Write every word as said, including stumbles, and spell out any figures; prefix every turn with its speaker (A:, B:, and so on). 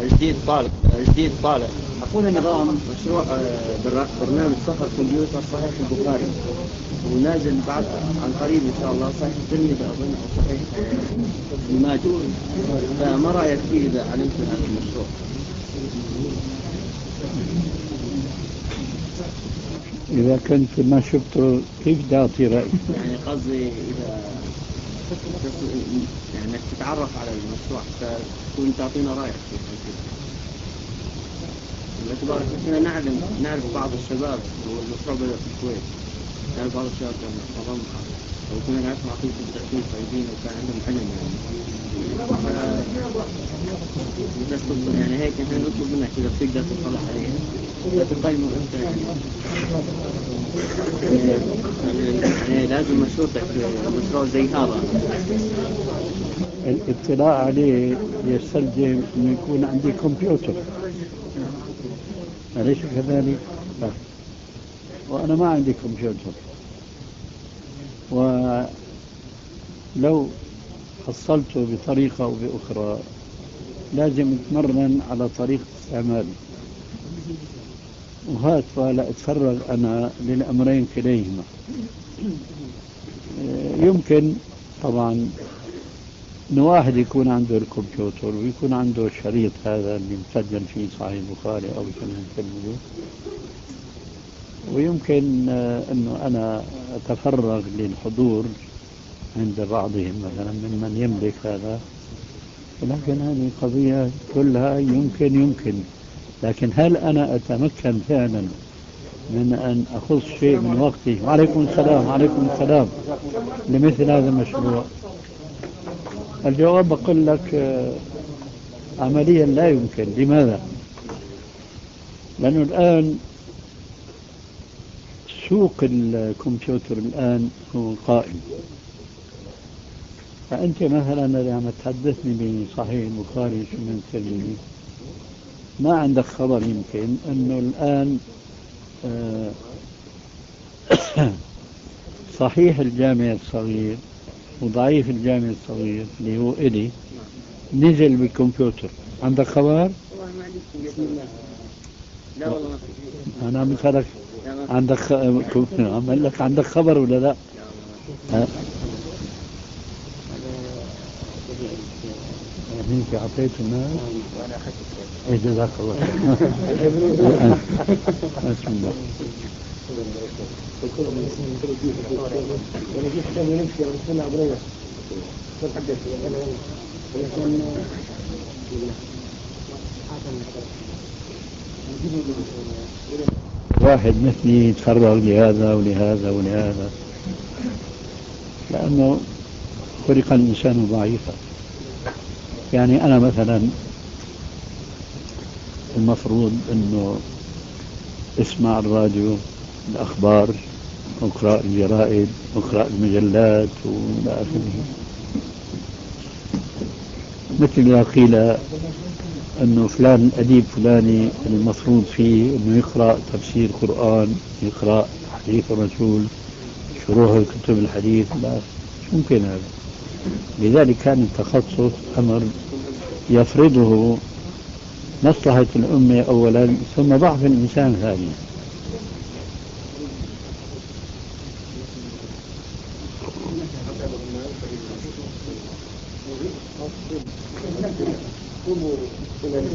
A: جديد طالع جديد طالع أقول نظام مشروع برنامج سفر كمبيوتر صحيح البخاري ونازل بعد عن قريب إن شاء الله صحيح الترمذي أظن أو صحيح الماجد. فما رأيك فيه إذا علمت هذا المشروع؟
B: إذا كنت ما شفته كيف تعطي رأي؟
A: يعني قصدي إذا يعني انك تتعرف على المشروع فتكون تعطينا رايك فيه. باعتبار احنا نعلم نعرف بعض الشباب والمشروع بدأ في الكويت، نعرف بعض الشباب كان نظام او كنا نعرف مع اخوك بالتأكيد طيبين وكان عندهم علم يعني. يعني هيك احنا نطلب منك اذا بتقدر تطلع عليه تقيمه انت يعني. يعني لازم مشروطك مشروع زي هذا.
B: الاطلاع عليه يستلزم انه يكون عندي كمبيوتر، أليس كذلك؟ لا. وأنا ما عندي كمبيوتر، ولو حصلته بطريقة أو بأخرى لازم أتمرن على طريقة استعماله، وهات ولا أتفرغ أنا للأمرين كليهما. يمكن طبعا إن واحد يكون عنده الكمبيوتر ويكون عنده الشريط هذا اللي مسجل فيه صحيح البخاري أو سنن الترمذي، ويمكن أنه أنا أتفرغ للحضور عند بعضهم مثلا ممن يملك هذا. ولكن هذه قضية كلها يمكن يمكن لكن هل أنا أتمكن فعلا من أن أخص شيء من وقتي؟ وعليكم السلام وعليكم السلام لمثل هذا المشروع؟ الجواب بقول لك عمليا لا يمكن. لماذا؟ لأنه الآن سوق الكمبيوتر الآن هو قائم. فأنت مثلا لما تحدثني بصحيح البخاري سنن الترمذي ما عندك خبر يمكن أنه الآن صحيح الجامع الصغير وضعيف الجامع الصغير اللي هو إلي نزل بالكمبيوتر. عندك خبر؟
A: والله ما عندي بإذن الله. لا والله ما
B: أنا مثلك عندك خ... عمل لك عندك خبر ولا لا؟ ها؟ انت اعطيته الناس
A: وانا اخذت
B: ايه جزاك الله بسم الله. واحد مثلي يتفرغ لهذا ولهذا ولهذا، لأنه خلق الإنسان ضعيفا. يعني أنا مثلا المفروض أنه اسمع الراديو الأخبار، أقرأ الجرائد، أقرأ المجلات وإلى آخره. مثل ما قيل أنه فلان أديب فلاني المفروض فيه أنه يقرأ تفسير قرآن، يقرأ حديث الرسول، شروح الكتب الحديث، لا ممكن هذا. لذلك كان التخصص أمر يفرضه مصلحة الأمة أولا ثم ضعف الإنسان ثانيا.